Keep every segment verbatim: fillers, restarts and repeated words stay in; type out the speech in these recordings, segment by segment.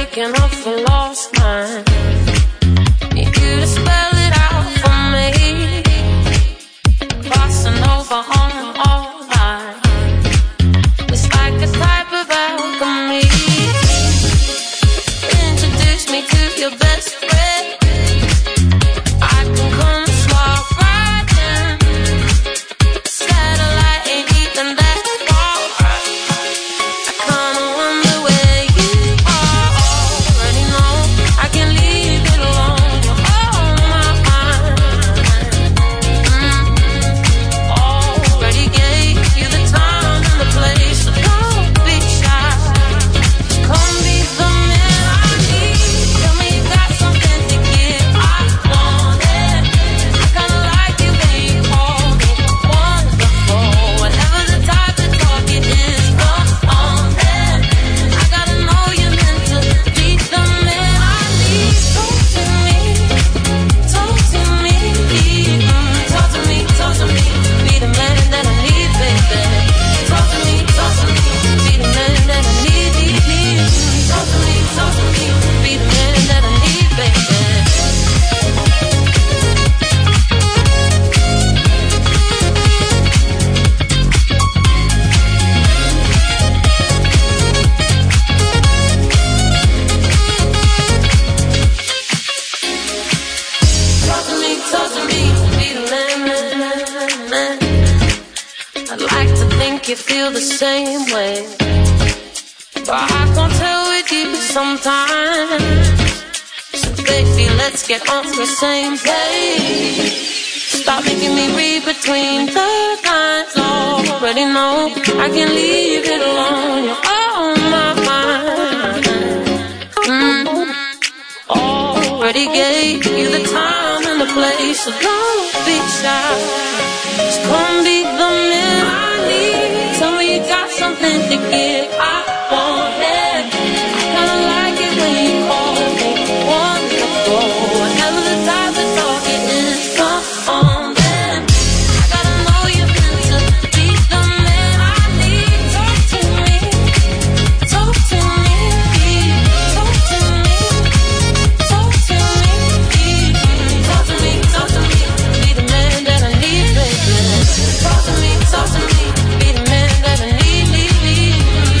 waking up a lost mind. Need you to spell it out for me. Crossing over on all lines. It's like a type of alchemy. Introduce me to your best friend. I can come swap right in. Satellite ain't even that far. I kinda wonder where you are. Already know I can leave it alone. You're on my mind. Mm-hmm. Already gave you the time and the place, so don't be shy. Come be the man I need. Tell me you got something to give. I want it. I kinda like it when you call me wonderful. Whatever the type of talk it is, come on then. I gotta know you're meant to be the man I need. Talk to me, talk to me, mm, talk to me, talk to me. Be the man that I need, baby. Talk to me, talk to me. Be the man that I need, need, need. Talk to me, talk to me. Be the man that I need, baby. Talk to me, talk to me, be the man, man, man, man. I'd like to think you feel the same way, but I can't tell with you sometimes. So baby, let's get on the same page. Stop making me read between the lines. Already know I can leave it alone. You're on my mind. Mm-hmm. Already gave you the time and the place, so don't be shy. Just come be the man I need. Tell me you got something to give. I want it. I kinda like it when you call me wonderful. Whatever the type of talk it is, come on then. I gotta know you're meant to be the man I need. Talk to me, talk to me, talk to me. Talk to me, talk to me, talk to me. Be the man that I need, baby. Talk to me, talk to me. Be the man that I need, need, need.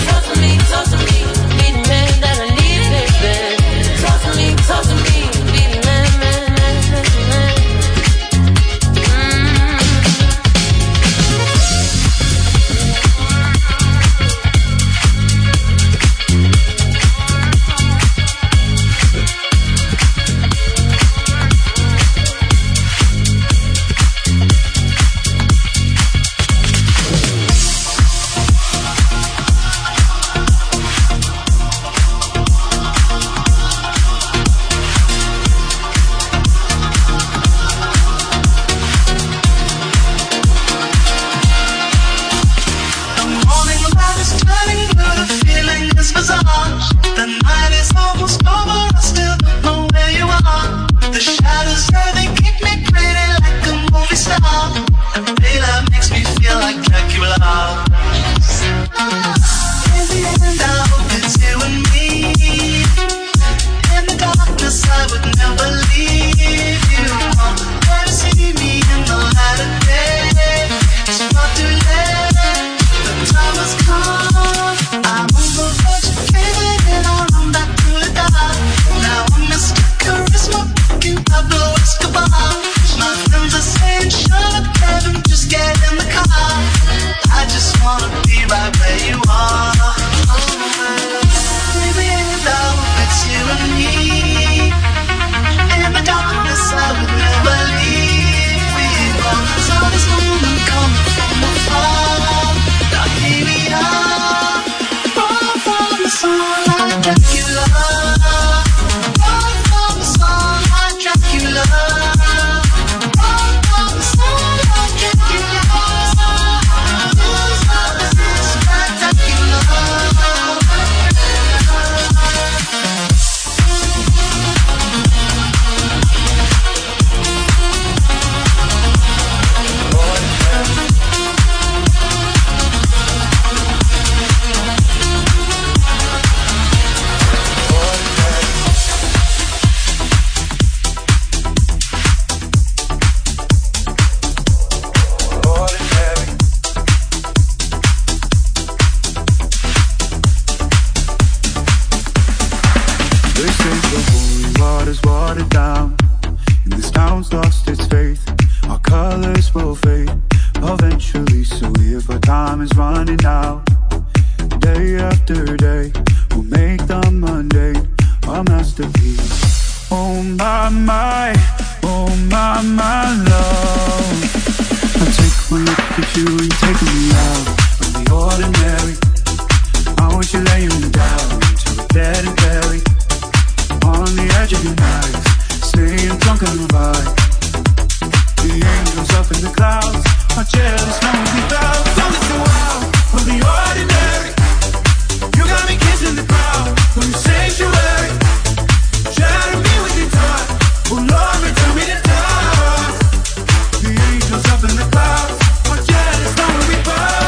is watered down, and this town's lost its faith. Our colors will fade eventually, so if our time is running out, day after day, we'll make the mundane a masterpiece. Oh my, my, oh my, my love. I take one look at you, you're taking me out of the ordinary. I want you laying me down to a dead and buried on the edge of your knife, staying drunk on the vibe. The angels up in the clouds are jealous, no one without. Don't listen wild from the ordinary. You got me kissing the ground from the sanctuary. Shatter me with your touch, oh Lord, return me to dust. The angels up in the clouds are jealous, no one without.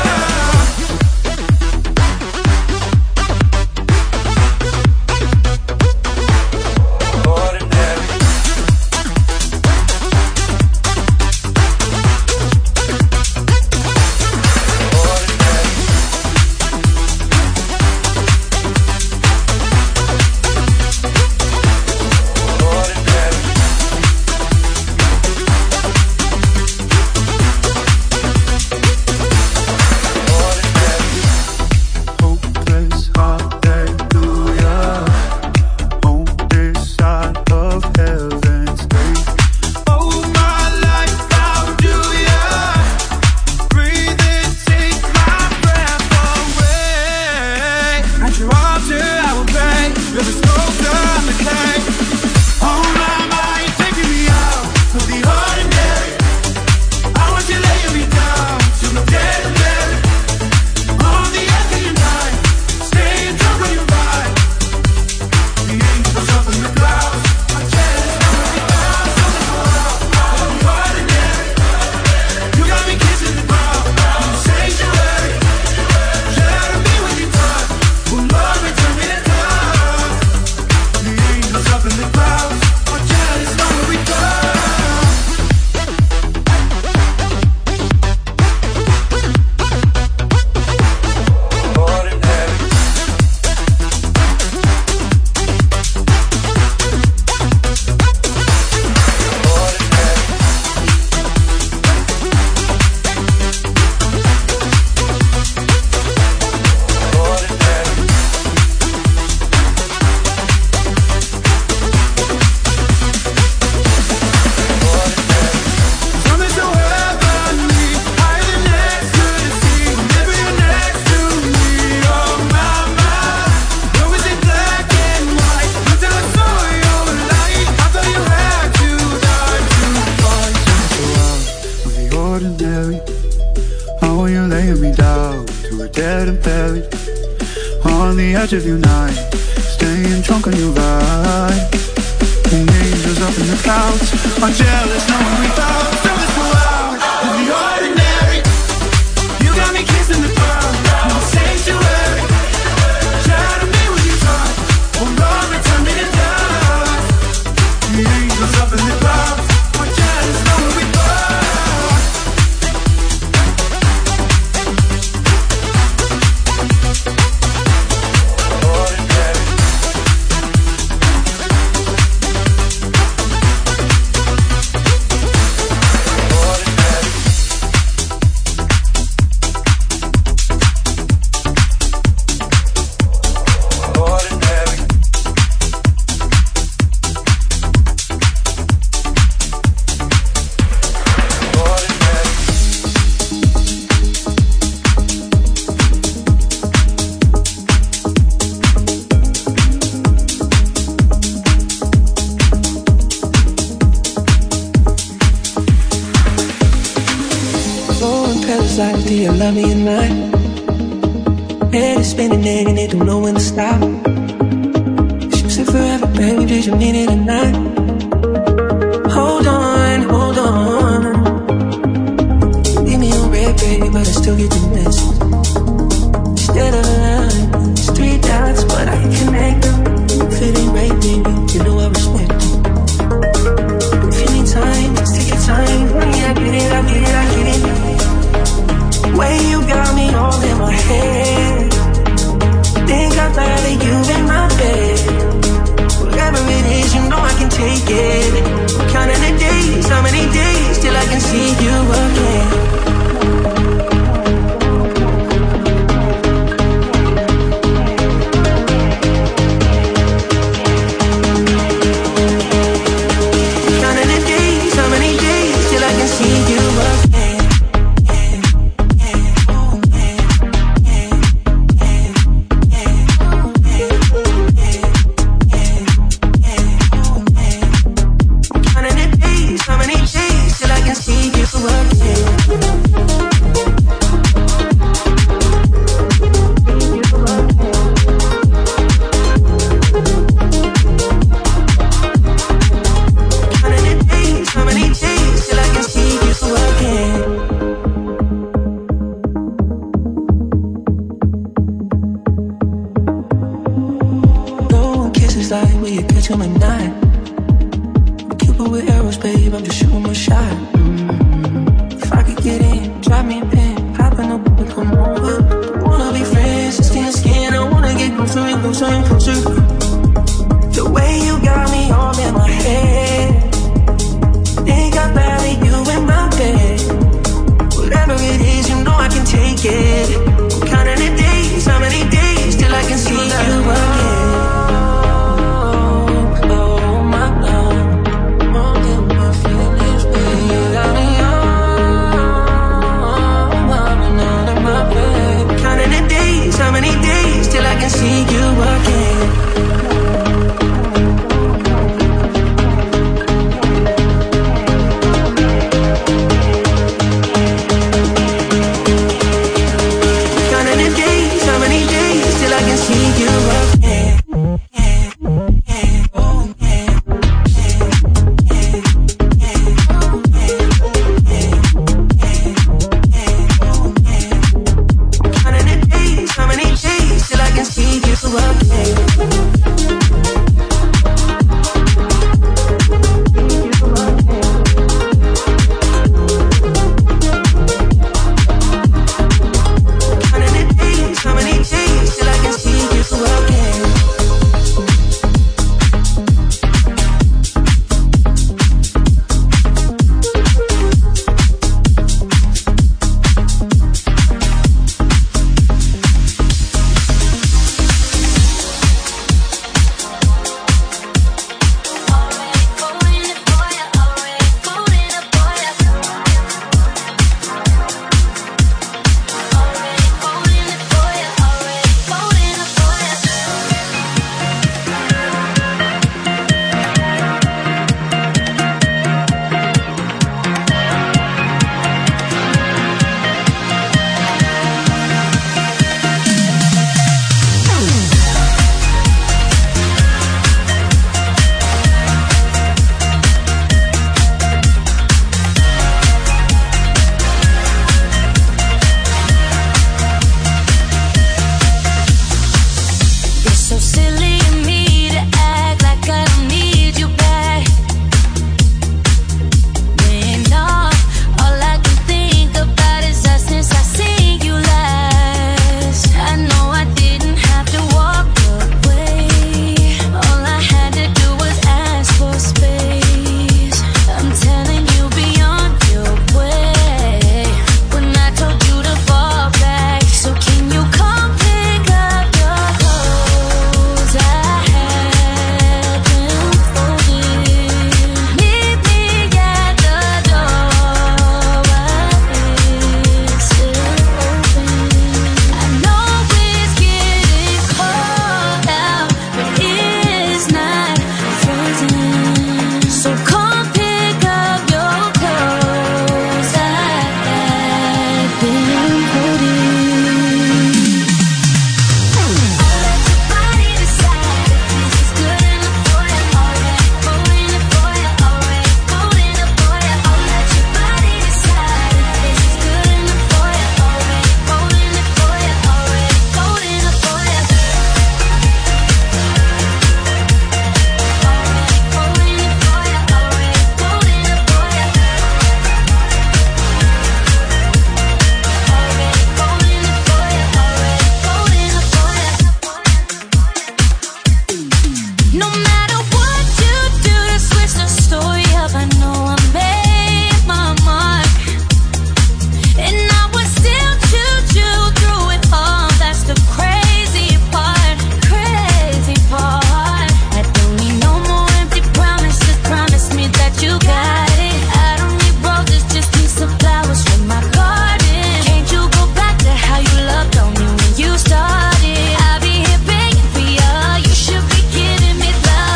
Of your night, staying drunk on your vibe. The angels up in the clouds are jealous, no one without. So let's go out of the ordinary. You got me kissing the ground in the sanctuary. Shatter me with your touch, oh Lord, return me to dust. The angels up in the clouds are jealous, no one without. Do you love me at night? Head is spinning and it don't know when to stop. She said forever, baby, did you mean it or not? Hold on, hold on. Leave me on red, baby, but I still get the message. Instead of a line, it's three dots, but I can connect them. If it ain't right, baby, you know I respect it. If you need time, just take your time. Yeah, I get it, I get it, I get it. Way you got me all in my head. Think I'd rather you in my bed. Whatever it is, you know I can take decide where you catch him at night. Cupid with arrows, babe, I'm just shooting my shot. Mm-hmm. If I could get in, drop me a pin, hop in the boat and come over. Don't wanna be friends, skin to skin, I wanna get closer and closer and closer. The way you got me all in my head, think I'd rather you in my bed. Whatever it is, you know I can take it. I'm counting the days, how many days till I can see you again. How many days till I can see you again? I'll be here begging for you. You should be kidding me, love.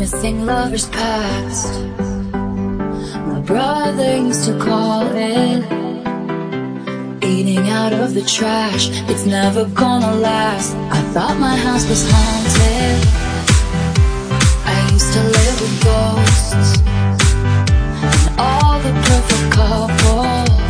missing lovers past. My brother used to call it eating out of the trash. It's never gonna last. I thought my house was haunted. I used to live with ghosts and all the perfect couples.